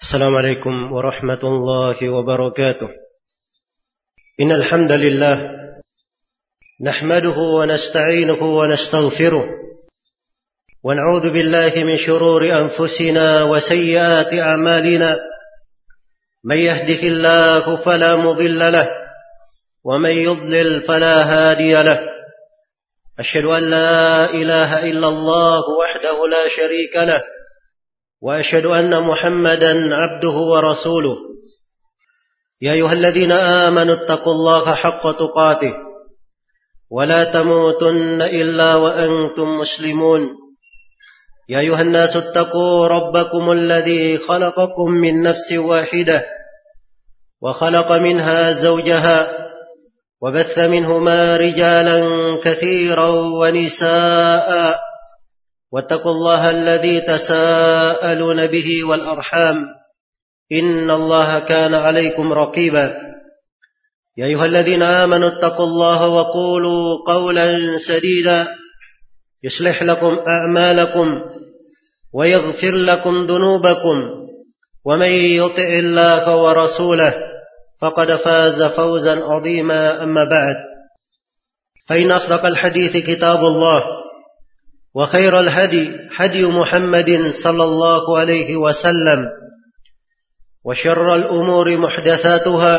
السلام عليكم ورحمة الله وبركاته. إن الحمد لله نحمده ونستعينه ونستغفره ونعوذ بالله من شرور أنفسنا وسيئات أعمالنا. من يهده الله فلا مضل له ومن يضلل فلا هادي له. أشهد أن لا إله إلا الله وحده لا شريك له وأشهد أن محمدا عبده ورسوله. يا أيها الذين آمنوا اتقوا الله حق تقاته ولا تموتن إلا وأنتم مسلمون. يا أيها الناس اتقوا ربكم الذي خلقكم من نفس واحدة وخلق منها زوجها وبث منهما رجالا كثيرا ونساء واتقوا الله الذي تساءلون به والأرحام إن الله كان عليكم رقيبا. يا أيها الذين آمنوا اتقوا الله وقولوا قولا سديدا يصلح لكم أعمالكم ويغفر لكم ذنوبكم ومن يطع الله ورسوله فقد فاز فوزا عظيما. أما بعد فإن أصدق الحديث كتاب الله وخير الهدي هدي محمد صلى الله عليه وسلم وشر الأمور محدثاتها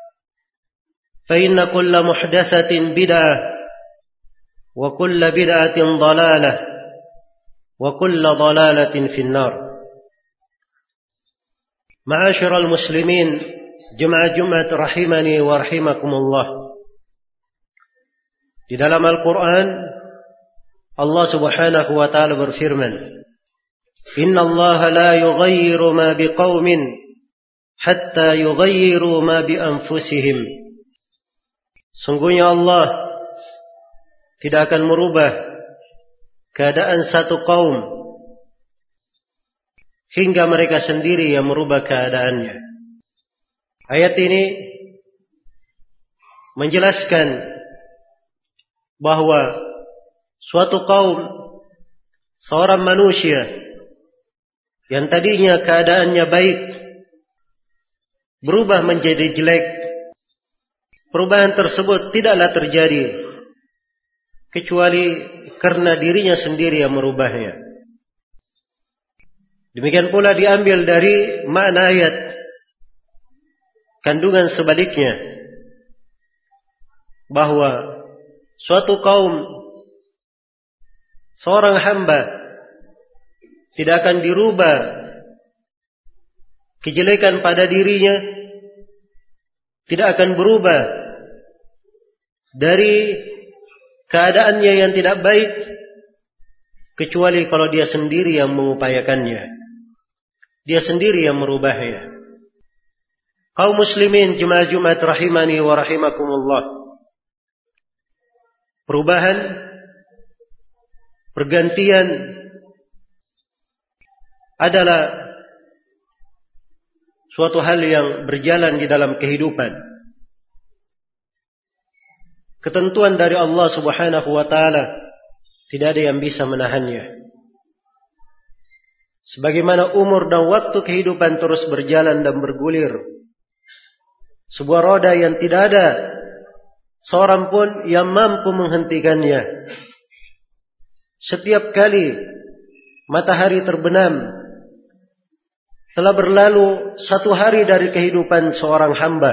فإن كل محدثة بدعة وكل بدعة ضلالة وكل ضلالة في النار. معاشر المسلمين jemaah rahimani wa rahimakumullah. Di dalam Al-Quran Allah subhanahu wa ta'ala berfirman, Inna Allah la yughayyiru ma biqawmin hatta yughayyiru ma bi anfusihim. Sungguhnya Allah tidak akan merubah keadaan satu kaum hingga mereka sendiri yang merubah keadaannya. Ayat ini menjelaskan bahwa suatu kaum, seorang manusia yang tadinya keadaannya baik berubah menjadi jelek, perubahan tersebut tidaklah terjadi kecuali karena dirinya sendiri yang merubahnya. Demikian pula diambil dari makna ayat kandungan sebaliknya, bahwa suatu kaum, seorang hamba tidak akan dirubah kejelekan pada dirinya, tidak akan berubah dari keadaannya yang tidak baik kecuali kalau dia sendiri yang mengupayakannya, dia sendiri yang merubahnya. Kaum muslimin jemaah Jumat rahimani wa rahimakumullah, perubahan, pergantian adalah suatu hal yang berjalan di dalam kehidupan. Ketentuan dari Allah subhanahu wa ta'ala tidak ada yang bisa menahannya. Sebagaimana umur dan waktu kehidupan terus berjalan dan bergulir, sebuah roda yang tidak ada seorang pun yang mampu menghentikannya. Setiap kali matahari terbenam, telah berlalu satu hari dari kehidupan seorang hamba,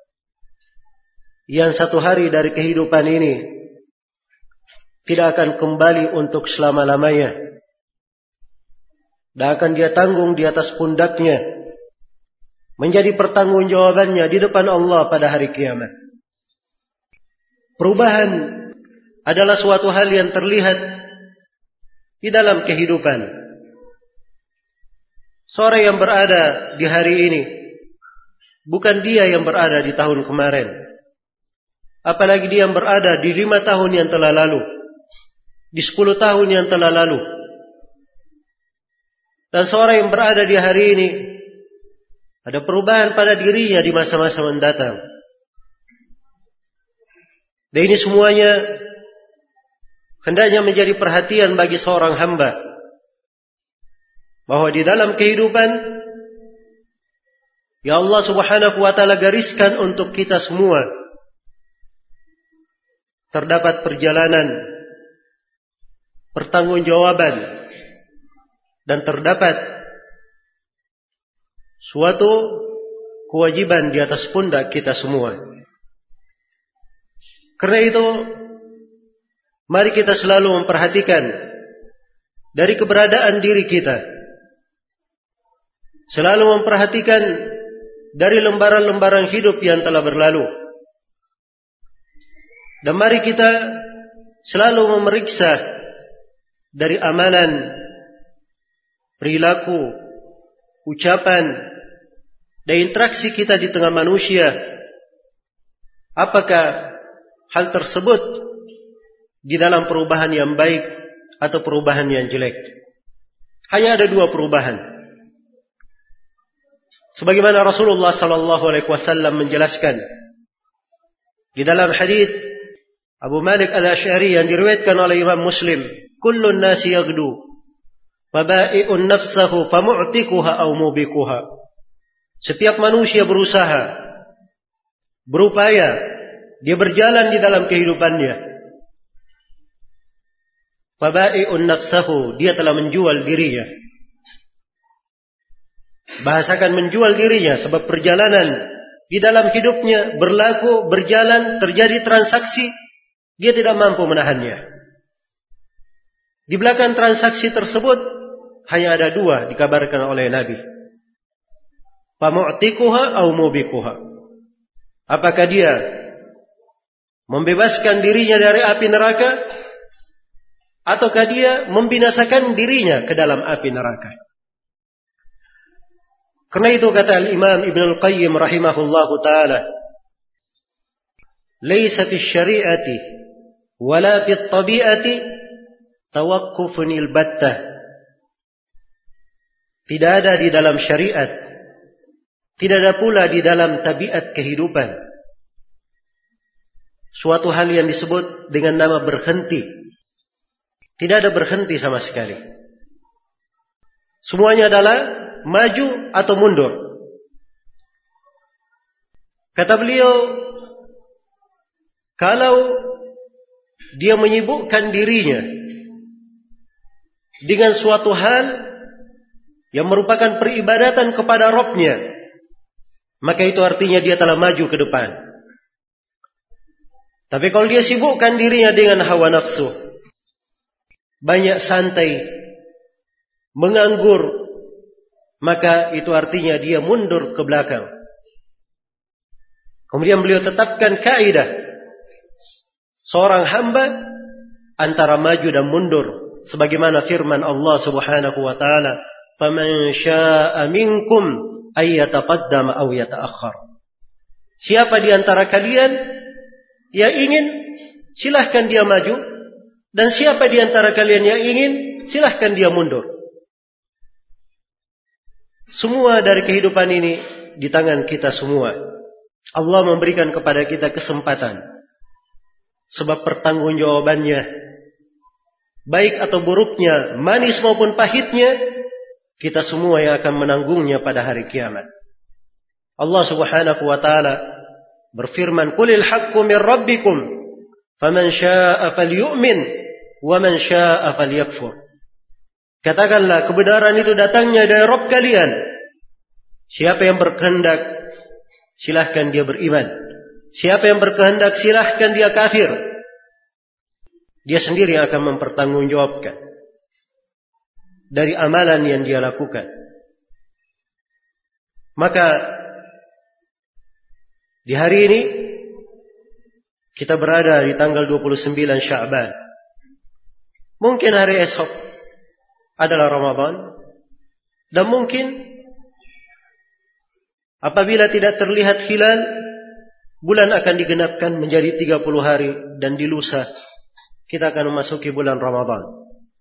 yang satu hari dari kehidupan ini tidak akan kembali untuk selama-lamanya, dan akan dia tanggung di atas pundaknya, menjadi pertanggungjawabannya di depan Allah pada hari kiamat. Perubahan adalah suatu hal yang terlihat di dalam kehidupan. Seorang yang berada di hari ini bukan dia yang berada di tahun kemarin, apalagi dia yang berada di 5 tahun yang telah lalu, di 10 tahun yang telah lalu. Dan seorang yang berada di hari ini, ada perubahan pada dirinya di masa-masa mendatang. Dan ini semuanya hendaknya menjadi perhatian bagi seorang hamba, bahwa di dalam kehidupan ya Allah Subhanahu wa ta'ala gariskan untuk kita semua. Terdapat perjalanan, pertanggungjawaban, dan terdapat suatu kewajiban di atas pundak kita semua. Karena itu, mari kita selalu memperhatikan dari keberadaan diri kita. Selalu memperhatikan dari lembaran-lembaran hidup yang telah berlalu. Dan mari kita selalu memeriksa dari amalan, perilaku, ucapan, dan interaksi kita di tengah manusia. Apakah hal tersebut di dalam perubahan yang baik atau perubahan yang jelek? Hanya ada dua perubahan. Sebagaimana Rasulullah SAW menjelaskan di dalam hadits Abu Malik Al-Asy'ari yang diriwayatkan oleh Imam Muslim, "Kullun nasi yaghdu, faba'i'un nafsahu famu'tikuha aw mubikuha." Setiap manusia berusaha, berupaya, dia berjalan di dalam kehidupannya. Faba'i'un nafsahu, dia telah menjual dirinya. Bahasakan menjual dirinya, sebab perjalanan di dalam hidupnya berlaku, berjalan, terjadi transaksi, dia tidak mampu menahannya. Di belakang transaksi tersebut hanya ada dua dikabarkan oleh Nabi. Famu'tikuha aw mubikuha. Apakah dia membebaskan dirinya dari api neraka, ataukah dia membinasakan dirinya ke dalam api neraka? Karena itu kata Al-Imam Ibn Al-Qayyim rahimahullahu ta'ala, "Laisa fi syari'ati wala fi tabi'ati tawaqqufun al-battah." Tidak ada di dalam syariat, tidak ada pula di dalam tabiat kehidupan suatu hal yang disebut dengan nama berhenti. Tidak ada berhenti sama sekali. Semuanya adalah maju atau mundur. Kata beliau, kalau dia menyibukkan dirinya dengan suatu hal yang merupakan peribadatan kepada Rabb-Nya, maka itu artinya dia telah maju ke depan. Tapi kalau dia sibukkan dirinya dengan hawa nafsu, banyak santai, menganggur, maka itu artinya dia mundur ke belakang. Kemudian beliau tetapkan kaidah, seorang hamba antara maju dan mundur, sebagaimana firman Allah Subhanahu wa taala, "Faman syaa'a minkum ay yataqaddama aw yata'akhkhar." Siapa di antara kalian yang ingin, silahkan dia maju, dan siapa di antara kalian yang ingin, silahkan dia mundur. Semua dari kehidupan ini di tangan kita semua. Allah memberikan kepada kita kesempatan. Sebab pertanggungjawabannya, baik atau buruknya, manis maupun pahitnya, kita semua yang akan menanggungnya pada hari kiamat. Allah Subhanahu wa ta'ala berfirman, "Qulil haqqu min rabbikum, faman syaa'a falyu'min, wa man syaa'a falyakfur." Katakanlah, kebenaran itu datangnya dari Rabb kalian. Siapa yang berkehendak, silahkan dia beriman. Siapa yang berkehendak, silahkan dia kafir. Dia sendiri yang akan mempertanggungjawabkan dari amalan yang dia lakukan. Maka di hari ini kita berada di tanggal 29 Sya'ban. Mungkin hari esok adalah Ramadan, dan mungkin apabila tidak terlihat hilal, bulan akan digenapkan menjadi 30 hari, dan di lusa kita akan memasuki bulan Ramadan.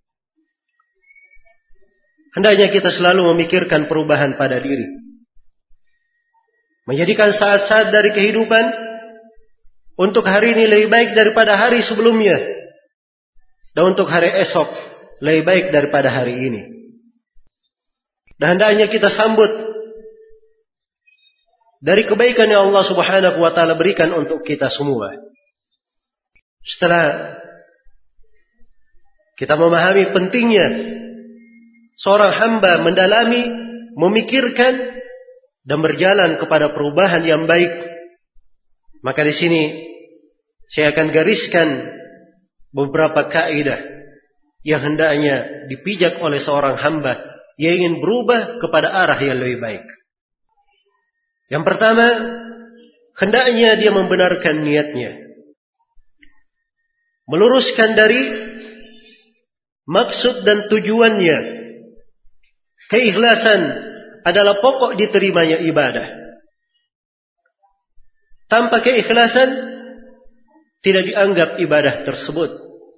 Hendaknya kita selalu memikirkan perubahan pada diri, menjadikan saat-saat dari kehidupan untuk hari ini lebih baik daripada hari sebelumnya, dan untuk hari esok lebih baik daripada hari ini. Dan hendaknya kita sambut dari kebaikan yang Allah Subhanahu wa taala berikan untuk kita semua. Setelah kita memahami pentingnya seorang hamba mendalami, memikirkan dan berjalan kepada perubahan yang baik, maka di sini saya akan gariskan beberapa kaidah yang hendaknya dipijak oleh seorang hamba yang ingin berubah kepada arah yang lebih baik. Yang pertama, hendaknya dia membenarkan niatnya, meluruskan dari maksud dan tujuannya. Keikhlasan adalah pokok diterimanya ibadah. Tanpa keikhlasan tidak dianggap ibadah tersebut.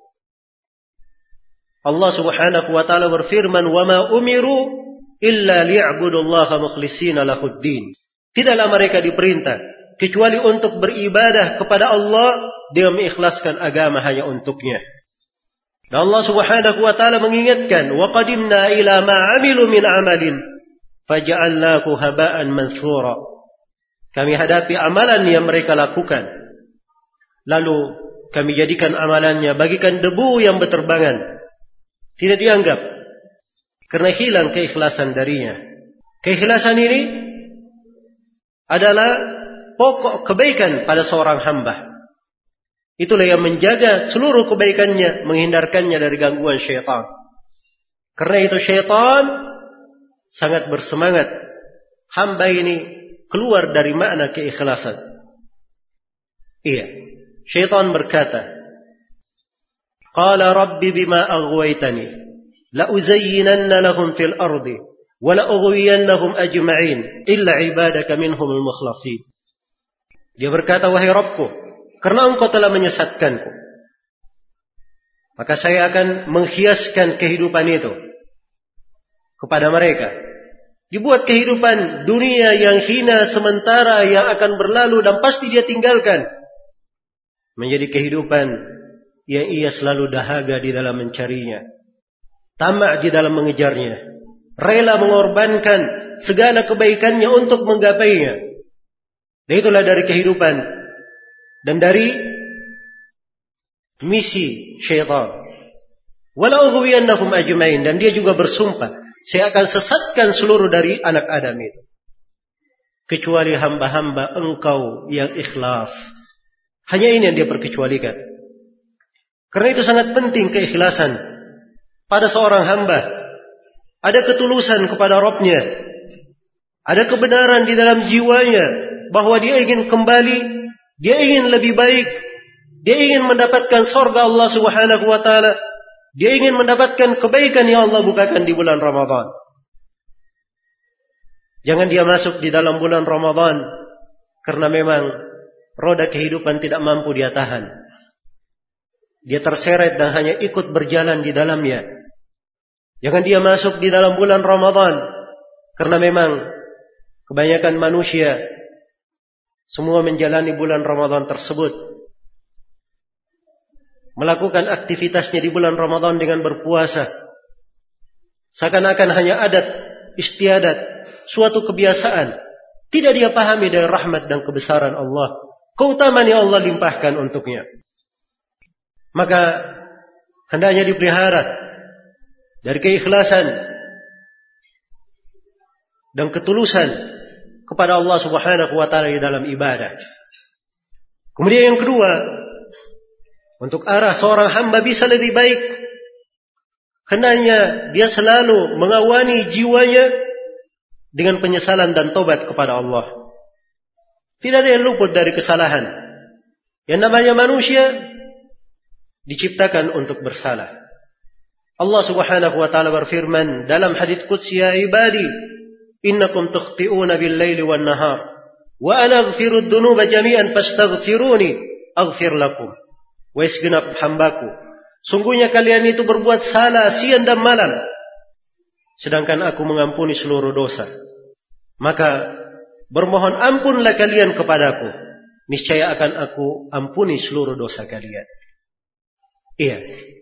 Allah Subhanahu wa taala berfirman, "Wa ma umiru illa liya'budullaha mukhlishina lahuddin." Tidaklah mereka diperintah kecuali untuk beribadah kepada Allah dengan mengikhlaskan agama hanya untuknya. Dan Allah Subhanahu wa taala mengingatkan, "Wa qadimna ila ma 'amilu min 'amalin faja'alnahu haba'an manthura." Kami hadapi amalan yang mereka lakukan, lalu kami jadikan amalannya bagikan debu yang berterbangan, tidak dianggap karena hilang keikhlasan darinya. Keikhlasan ini adalah pokok kebaikan pada seorang hamba. Itulah yang menjaga seluruh kebaikannya, menghindarkannya dari gangguan syaitan. Karena itu syaitan sangat bersemangat hamba ini keluar dari makna keikhlasan. Iya, syaitan berkata, "Qala rabbi bima aghwaytani la uzayyinanna lahum fil ardi wa la ughwiyannahum ajma'in illa ibadaka minhumul mukhlasin." Dia berkata, "Wahai Rabbku, karena engkau telah menyesatkanku, maka saya akan menghiaskan kehidupan itu kepada mereka. Dibuat kehidupan dunia yang hina sementara yang akan berlalu dan pasti dia tinggalkan, menjadi kehidupan yang ia selalu dahaga di dalam mencarinya, tamak di dalam mengejarnya, rela mengorbankan segala kebaikannya untuk menggapainya." Dan itulah dari kehidupan dan dari misi syaitan. Wala ughwiyannahum ajmain, dan dia juga bersumpah, saya akan sesatkan seluruh dari anak Adam itu, kecuali hamba-hamba engkau yang ikhlas. Hanya ini yang dia perkecualikan. Karena itu sangat penting keikhlasan pada seorang hamba. Ada ketulusan kepada Rabbnya, ada kebenaran di dalam jiwanya bahwa dia ingin kembali, dia ingin lebih baik, dia ingin mendapatkan surga Allah Subhanahu wa taala, dia ingin mendapatkan kebaikan yang Allah bukakan di bulan Ramadan. Jangan dia masuk di dalam bulan Ramadan karena memang roda kehidupan tidak mampu dia tahan. Dia terseret dan hanya ikut berjalan di dalamnya. Jangan dia masuk di dalam bulan Ramadan karena memang kebanyakan manusia semua menjalani bulan Ramadan tersebut, melakukan aktivitasnya di bulan Ramadan dengan berpuasa, seakan-akan hanya adat istiadat, suatu kebiasaan. Tidak dia pahami dari rahmat dan kebesaran Allah, keutamaan yang Allah limpahkan untuknya. Maka hendaknya dipelihara dari keikhlasan dan ketulusan kepada Allah Subhanahu wa taala di dalam ibadah. Kemudian yang kedua, untuk arah seorang hamba bisa lebih baik, hendaknya dia selalu mengawani jiwanya dengan penyesalan dan tobat kepada Allah. Tidak ada yang luput dari kesalahan. Yang namanya manusia diciptakan untuk bersalah. Allah Subhanahu wa taala berfirman dalam hadits qudsi, "Ya ibadi, innakum tukhti'una bil-laili wan-nahar wa ana aghfiru dzunuba jami'an fastaghfiruni aghfir lakum." Wahai segenap hambaku, sungguhnya kalian itu berbuat salah siang dan malam, sedangkan aku mengampuni seluruh dosa. Maka bermohon ampunlah kalian kepadaku, niscaya akan aku ampuni seluruh dosa kalian. Iya,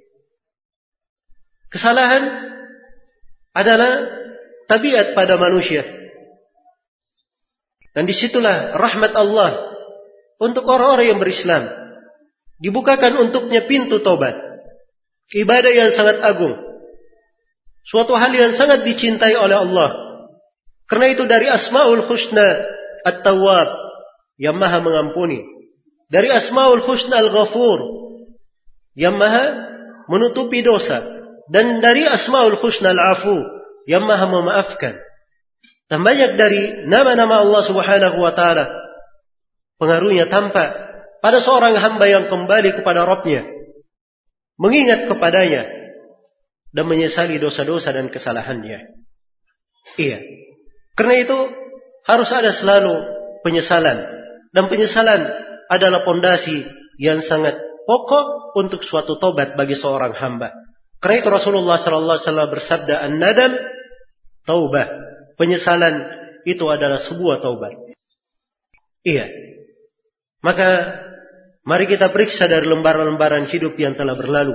kesalahan adalah tabiat pada manusia. Dan disitulah rahmat Allah untuk orang-orang yang berislam. Dibukakan untuknya pintu taubat. Ibadah yang sangat agung. Suatu hal yang sangat dicintai oleh Allah. Karena itu dari Asmaul Husna At-Tawwab, yang maha mengampuni. Dari Asmaul Husna Al-Ghafur, yang maha menutupi dosa. Dan dari Asmaul Husna Al-Afu, yang maha memaafkan. Dan banyak dari nama-nama Allah Subhanahu wa ta'ala, pengaruhnya tampak pada seorang hamba yang kembali kepada Rabbnya, mengingat kepadanya, dan menyesali dosa-dosa dan kesalahannya. Iya. Karena itu harus ada selalu penyesalan. Dan penyesalan adalah pondasi yang sangat pokok untuk suatu tobat bagi seorang hamba. Karena itu Rasulullah SAW bersabda, "An-nadam taubah." Penyesalan itu adalah sebuah taubat. Iya. Maka mari kita periksa dari lembaran-lembaran hidup yang telah berlalu.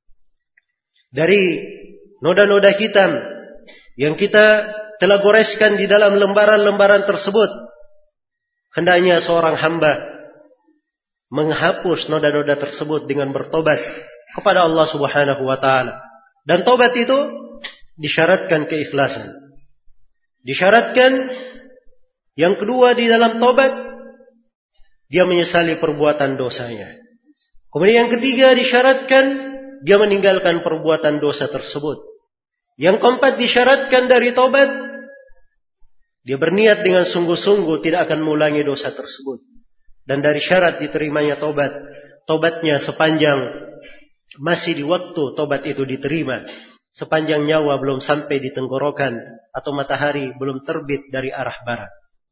Dari noda-noda hitam yang kita telah goreskan di dalam lembaran-lembaran tersebut. Hendaknya seorang hamba menghapus noda-noda tersebut dengan bertobat kepada Allah Subhanahu wa ta'ala. Dan tobat itu disyaratkan keikhlasan. Disyaratkan yang kedua di dalam tobat, dia menyesali perbuatan dosanya. Kemudian yang ketiga disyaratkan dia meninggalkan perbuatan dosa tersebut. Yang keempat disyaratkan dari tobat, dia berniat dengan sungguh-sungguh tidak akan mengulangi dosa tersebut. Dan dari syarat diterimanya tobat, tobatnya sepanjang masih di waktu tobat itu diterima. Sepanjang nyawa belum sampai di tenggorokan atau matahari belum terbit dari arah barat.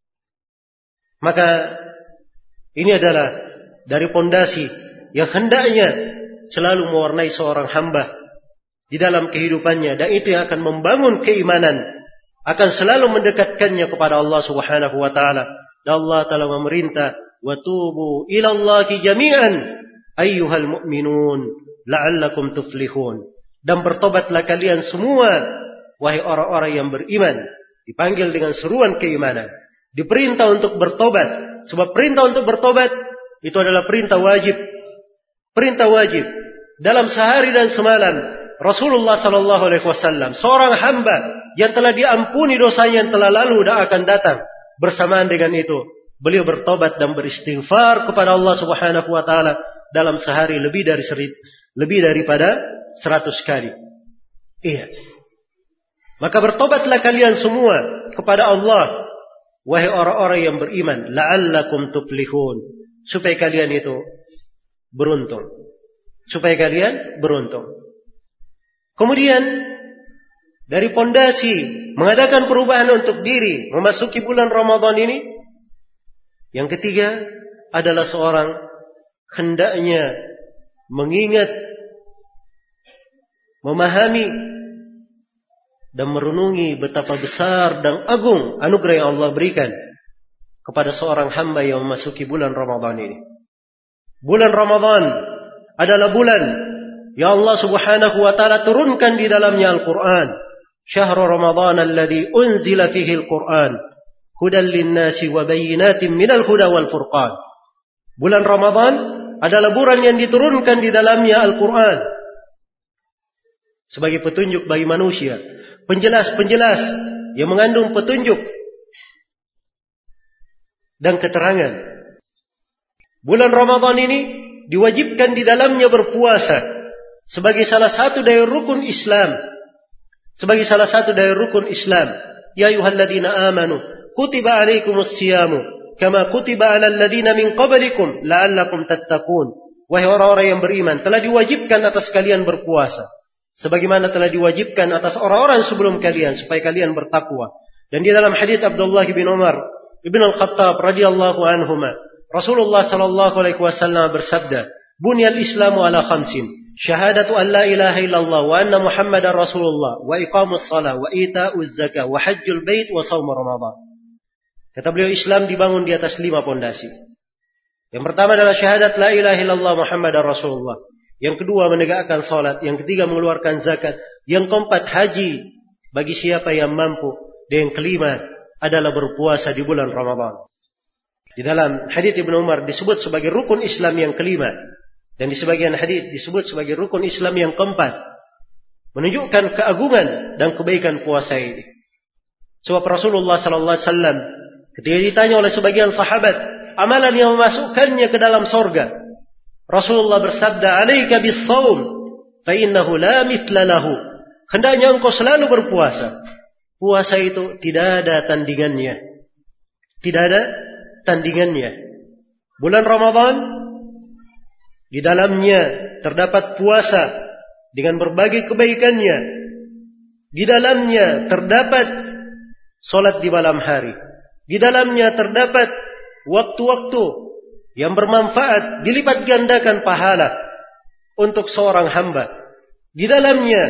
Maka ini adalah dari pondasi yang hendaknya selalu mewarnai seorang hamba di dalam kehidupannya, dan itu yang akan membangun keimanan, akan selalu mendekatkannya kepada Allah Subhanahu wa ta'ala. Dan Allah Ta'ala memerintah, "Wa tubu ilallahi jami'an ayyuhal mu'minun la'allakum tuflihun." Dan bertobatlah kalian semua, wahai orang-orang yang beriman. Dipanggil dengan seruan keimanan. Diperintah untuk bertobat. Sebab perintah untuk bertobat itu adalah perintah wajib. Perintah wajib. Dalam sehari dan semalam, Rasulullah SAW, seorang hamba yang telah diampuni dosanya yang telah lalu dan akan datang. Bersamaan dengan itu, beliau bertobat dan beristighfar kepada Allah Subhanahu wa ta'ala dalam sehari lebih daripada 100 kali. Iya. Maka bertobatlah kalian semua kepada Allah, wahai orang-orang yang beriman, la'allakum tuflihun, supaya kalian itu beruntung. Supaya kalian beruntung. Kemudian dari pondasi mengadakan perubahan untuk diri memasuki bulan Ramadan ini, yang ketiga adalah seorang hendaknya mengingat, memahami dan merenungi betapa besar dan agung anugerah yang Allah berikan kepada seorang hamba yang memasuki bulan Ramadan ini. Bulan Ramadan adalah bulan yang Allah Subhanahu wa ta'ala turunkan di dalamnya Al-Quran. Syahrul Ramadan alladhi unzila fihi Al-Quran hudan linnasi wa bayyinatin minal huda wal furqan. Bulan Ramadan adalah bulan yang diturunkan di dalamnya Al-Quran sebagai petunjuk bagi manusia, penjelas-penjelas yang mengandung petunjuk dan keterangan. Bulan Ramadan ini diwajibkan di dalamnya berpuasa sebagai salah satu dari rukun Islam. Sebagai salah satu dari rukun Islam. Ya ayyuhalladzina amanu kutiba alaikumus siyamu kama kutiba alal ladzina min qablikum la'allakum tattaqun. Wahai orang-orang yang beriman, telah diwajibkan atas kalian berpuasa sebagaimana telah diwajibkan atas orang-orang sebelum kalian supaya kalian bertakwa. Dan di dalam hadits Abdullah bin Umar ibn al-Khattab radhiyallahu anhuma, Rasulullah sallallahu alaihi wasallam bersabda, "Bunyal Islamu ala khamsin, syahadatu an la ilaha illallah wa anna Muhammadar Rasulullah wa iqamus shalah wa ita'uz zakah wa hajjul bait wa shaum Ramadan." Kata beliau, Islam dibangun di atas 5 pondasi. Yang pertama adalah syahadat la ilaha illallah Muhammadar Rasulullah. Yang kedua menegakkan salat, yang ketiga mengeluarkan zakat, yang keempat haji bagi siapa yang mampu, dan yang kelima adalah berpuasa di bulan Ramadan. Di dalam hadits Ibnu Umar disebut sebagai rukun Islam yang kelima, dan di sebagian hadits disebut sebagai rukun Islam yang keempat, menunjukkan keagungan dan kebaikan puasa ini. Sebab Rasulullah sallallahu alaihi wasallam ketika ditanya oleh sebagian sahabat amalan yang memasukkannya ke dalam surga, Rasulullah bersabda, "Alaika bis-shaum fa innahu la mithla lahu." Hendaknya engkau selalu berpuasa. Puasa itu tidak ada tandingannya. Tidak ada tandingannya. Bulan Ramadan di dalamnya terdapat puasa dengan berbagai kebaikannya. Di dalamnya terdapat salat di malam hari. Di dalamnya terdapat waktu-waktu yang bermanfaat, dilipat gandakan pahala untuk seorang hamba. Di dalamnya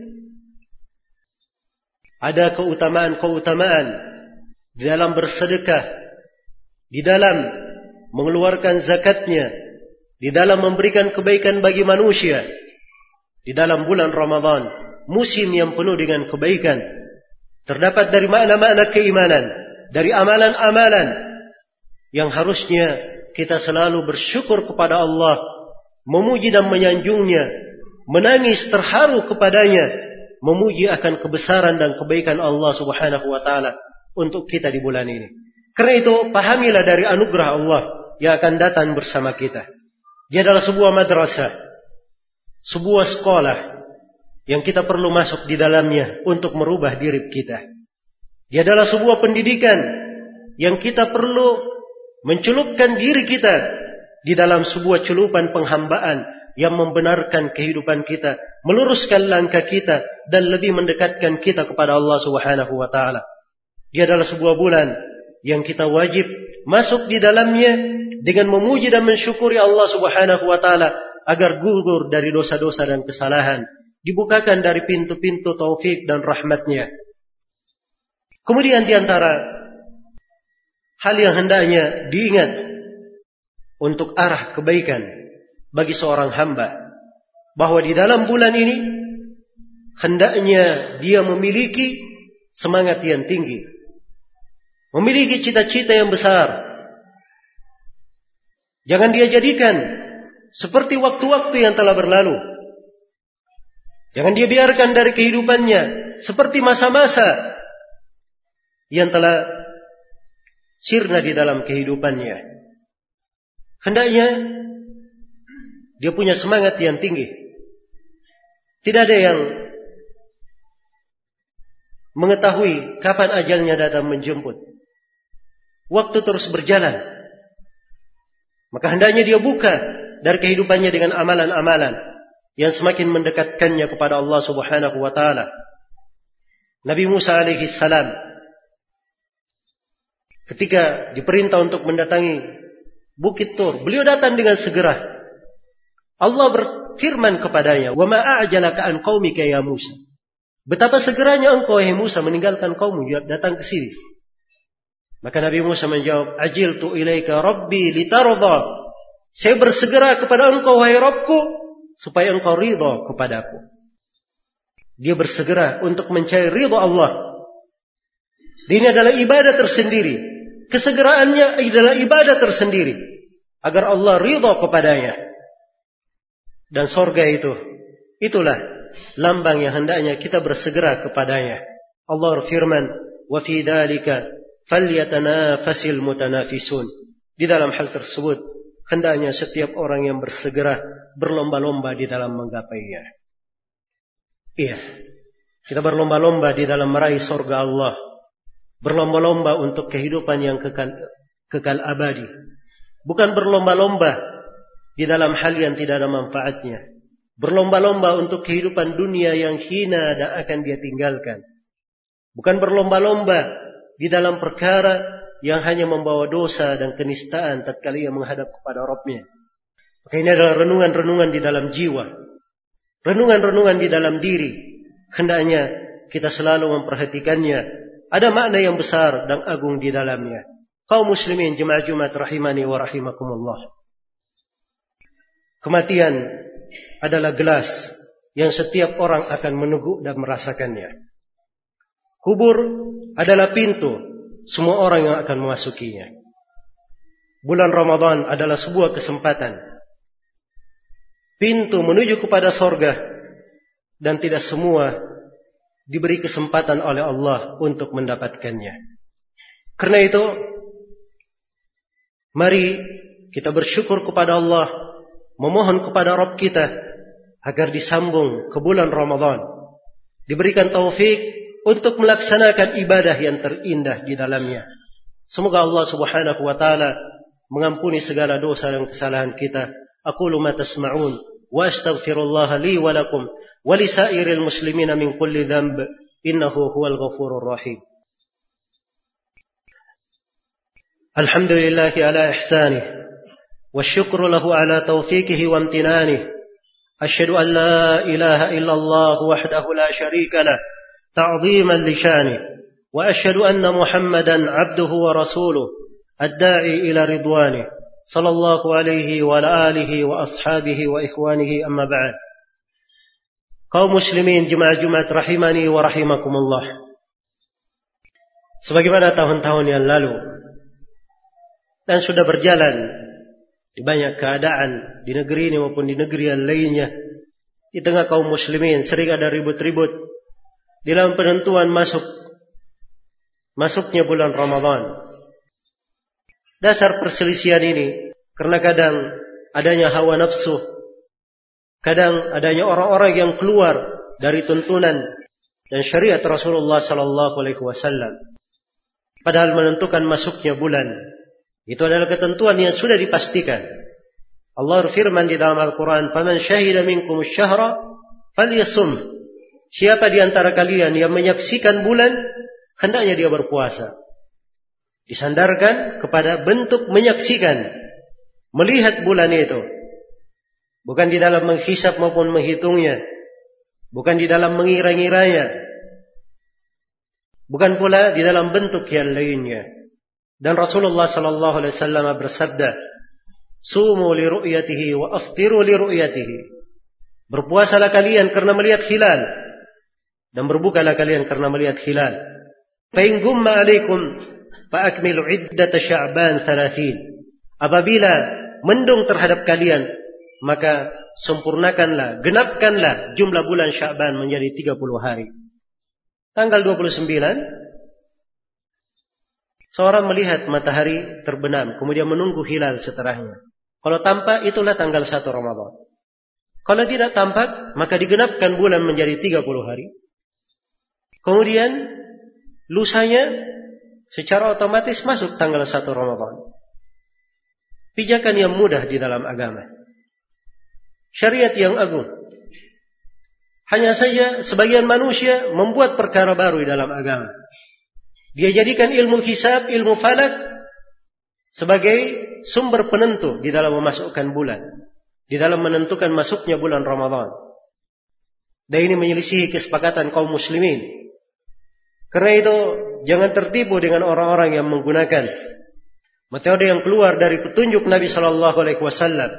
ada keutamaan-keutamaan di dalam bersedekah, di dalam mengeluarkan zakatnya, di dalam memberikan kebaikan bagi manusia. Di dalam bulan Ramadan, musim yang penuh dengan kebaikan, terdapat dari makna-makna keimanan, dari amalan-amalan yang harusnya kita selalu bersyukur kepada Allah, memuji dan menyanjungnya, menangis terharu kepadanya, memuji akan kebesaran dan kebaikan Allah Subhanahu wa taala untuk kita di bulan ini. Karena itu, pahamilah dari anugerah Allah yang akan datang bersama kita. Dia adalah sebuah madrasah, sebuah sekolah yang kita perlu masuk di dalamnya untuk merubah diri kita. Dia adalah sebuah pendidikan yang kita perlu mencelupkan diri kita di dalam sebuah celupan penghambaan yang membenarkan kehidupan kita, meluruskan langkah kita, dan lebih mendekatkan kita kepada Allah Subhanahu wa taala. Dia adalah sebuah bulan yang kita wajib masuk di dalamnya dengan memuji dan mensyukuri Allah Subhanahu wa taala agar gugur dari dosa-dosa dan kesalahan, dibukakan dari pintu-pintu taufik dan rahmatnya. Kemudian di antara hal yang hendaknya diingat untuk arah kebaikan bagi seorang hamba, bahwa di dalam bulan ini hendaknya dia memiliki semangat yang tinggi, memiliki cita-cita yang besar. Jangan dia jadikan seperti waktu-waktu yang telah berlalu. Jangan dia biarkan dari kehidupannya seperti masa-masa yang telah sirna di dalam kehidupannya. Hendaknya dia punya semangat yang tinggi. Tidak ada yang mengetahui kapan ajalnya datang menjemput. Waktu terus berjalan. Maka hendaknya dia buka dari kehidupannya dengan amalan-amalan yang semakin mendekatkannya kepada Allah Subhanahu wa taala. Nabi Musa alaihi salam ketika diperintah untuk mendatangi Bukit Tur, beliau datang dengan segera. Allah berfirman kepadanya, "Wa ma a'jalaka an qaumika ya Musa." Betapa segeranya engkau wahai Musa meninggalkan kaummu datang ke sini. Maka Nabi Musa menjawab, "Ajiltu ilaika rabbi litarda." Saya bersegera kepada engkau wahai Rabbku supaya engkau ridha kepadaku. Dia bersegera untuk mencari ridha Allah. Ini adalah ibadah tersendiri. Kesegeraannya adalah ibadah tersendiri agar Allah ridha kepadanya. Dan surga itulah lambang yang hendaknya kita bersegera kepadanya. Allah berfirman, "Wa fi dzalika falyatanafasil mutanafisun." Di dalam hal tersebut hendaknya setiap orang yang bersegera berlomba-lomba di dalam menggapainya. Iya, kita berlomba-lomba di dalam meraih surga Allah. Berlomba-lomba untuk kehidupan yang kekal abadi. Bukan berlomba-lomba di dalam hal yang tidak ada manfaatnya. Berlomba-lomba untuk kehidupan dunia yang hina dan akan dia tinggalkan. Bukan berlomba-lomba di dalam perkara yang hanya membawa dosa dan kenistaan tatkala ia menghadap kepada Rabb-Nya. Maka ini adalah renungan-renungan di dalam jiwa. Renungan-renungan di dalam diri. Hendaknya kita selalu memperhatikannya. Ada makna yang besar dan agung di dalamnya. Kaum muslimin jemaah Jumat rahimani wa rahimakumullah. Kematian adalah gelas yang setiap orang akan meneguk dan merasakannya. Kubur adalah pintu semua orang yang akan memasukinya. bulan Ramadan adalah sebuah kesempatan, pintu menuju kepada sorga, dan tidak semua diberi kesempatan oleh Allah untuk mendapatkannya. Karena itu, mari kita bersyukur kepada Allah, memohon kepada Rabb kita agar disambung ke bulan Ramadan, diberikan taufik untuk melaksanakan ibadah yang terindah di dalamnya. Semoga Allah Subhanahu wa taala mengampuni segala dosa dan kesalahan kita. Aqulu ma tasma'un wa astaghfirullah li wa lakum wa li sa'iril muslimina min kulli dhanb innahu huwal ghafurur rahim. Alhamdulillahi ala ihsanih wa syukru lahu ala taufiqihi wa amtinanih. Asyhadu an la ilaha illallah wahdahu la syarika lah ta'ziman li syanihi wa asyhadu anna Muhammadan 'abduhu wa rasuluh ad-da'i ila ridwanih sallallahu alaihi wa alihi wa ashabihi wa ikhwanihi amma ba'd. Kaum muslimin jemaah Jumat rahimani wa rahimakumullah. Sebagaimana tahun-tahun yang lalu dan sudah berjalan di banyak keadaan di negeri ini maupun di negeri yang lainnya, di tengah kaum muslimin sering ada ribut-ribut di dalam penentuan masuknya bulan Ramadan. Dasar perselisihan ini karena kadang adanya hawa nafsu, kadang adanya orang-orang yang keluar dari tuntunan dan syariat Rasulullah sallallahu alaihi wasallam. Padahal menentukan masuknya bulan itu adalah ketentuan yang sudah dipastikan. Allah berfirman di dalam Al-Quran, "Faman syahida minkum asy-syahra falyasum." Siapa di antara kalian yang menyaksikan bulan, hendaknya dia berpuasa. Disandarkan kepada bentuk menyaksikan, melihat bulan itu. Bukan di dalam menghisap maupun menghitungnya. Bukan di dalam mengira-ngiranya. Bukan pula di dalam bentuk yang lainnya. Dan Rasulullah sallallahu alaihi wasallam bersabda, "Sumu li ru'yatihi wa aftiru li ru'yatihi." Berpuasalah kalian karena melihat hilal dan berbukalah kalian karena melihat hilal. Fa in gumma 'alaikum fa akmilu 'iddata Sya'ban 30. Apabila mendung terhadap kalian, maka sempurnakanlah, genapkanlah jumlah bulan Sya'ban menjadi 30 hari. Tanggal 29 seorang melihat matahari terbenam, kemudian menunggu hilal setelahnya. Kalau tampak, itulah tanggal 1 Ramadan. Kalau tidak tampak, maka digenapkan bulan menjadi 30 hari. Kemudian, lusanya secara otomatis masuk tanggal 1 Ramadan. Pijakan yang mudah di dalam agama. Syariat yang agung. Hanya saja sebagian manusia membuat perkara baru di dalam agama. Dia jadikan ilmu hisab, ilmu falak sebagai sumber penentu di dalam memasukkan bulan, di dalam menentukan masuknya bulan Ramadan. Dan ini menyelisihi kesepakatan kaum muslimin. Karena itu jangan tertipu dengan orang-orang yang menggunakan metode yang keluar dari petunjuk Nabi sallallahu alaihi wasallam.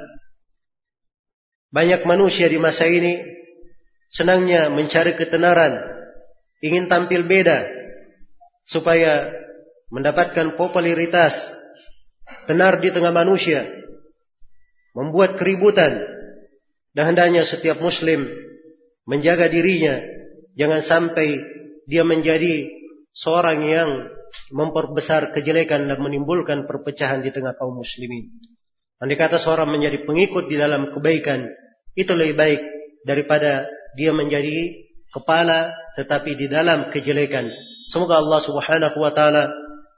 Banyak manusia di masa ini senangnya mencari ketenaran, ingin tampil beda supaya mendapatkan popularitas, tenar di tengah manusia, membuat keributan. Dan hendaknya setiap muslim menjaga dirinya, jangan sampai dia menjadi seorang yang memperbesar kejelekan dan menimbulkan perpecahan di tengah kaum muslimin. Andai kata seorang menjadi pengikut di dalam kebaikan, itu lebih baik daripada dia menjadi kepala tetapi di dalam kejelekan. Semoga Allah Subhanahu wa taala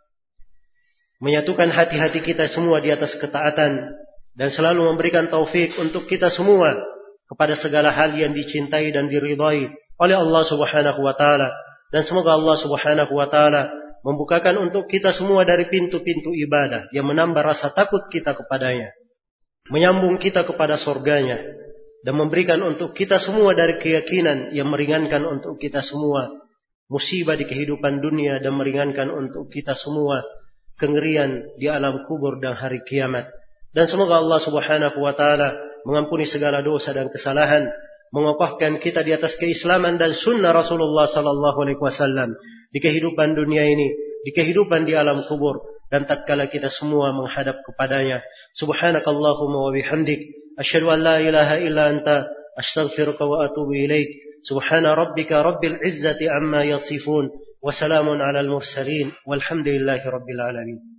menyatukan hati-hati kita semua di atas ketaatan dan selalu memberikan taufik untuk kita semua kepada segala hal yang dicintai dan diridhai oleh Allah Subhanahu wa taala. Dan semoga Allah Subhanahu wa taala membukakan untuk kita semua dari pintu-pintu ibadah yang menambah rasa takut kita kepadanya, menyambung kita kepada surganya, dan memberikan untuk kita semua dari keyakinan yang meringankan untuk kita semua musibah di kehidupan dunia dan meringankan untuk kita semua kengerian di alam kubur dan hari kiamat. Dan semoga Allah Subhanahu wa taala mengampuni segala dosa dan kesalahan, mengokohkan kita di atas keislaman dan sunnah Rasulullah sallallahu alaihi wasallam di kehidupan dunia ini, di kehidupan di alam kubur, dan tatkala kita semua menghadap kepadanya. Subhanakallahumma wa bihamdik, asyhadu an la ilaha illa anta, astaghfiruka wa atubu ilaik. Subhana rabbika rabbil izzati amma yasifun, wa salamun alal mursalin, walhamdulillahi rabbil alamin.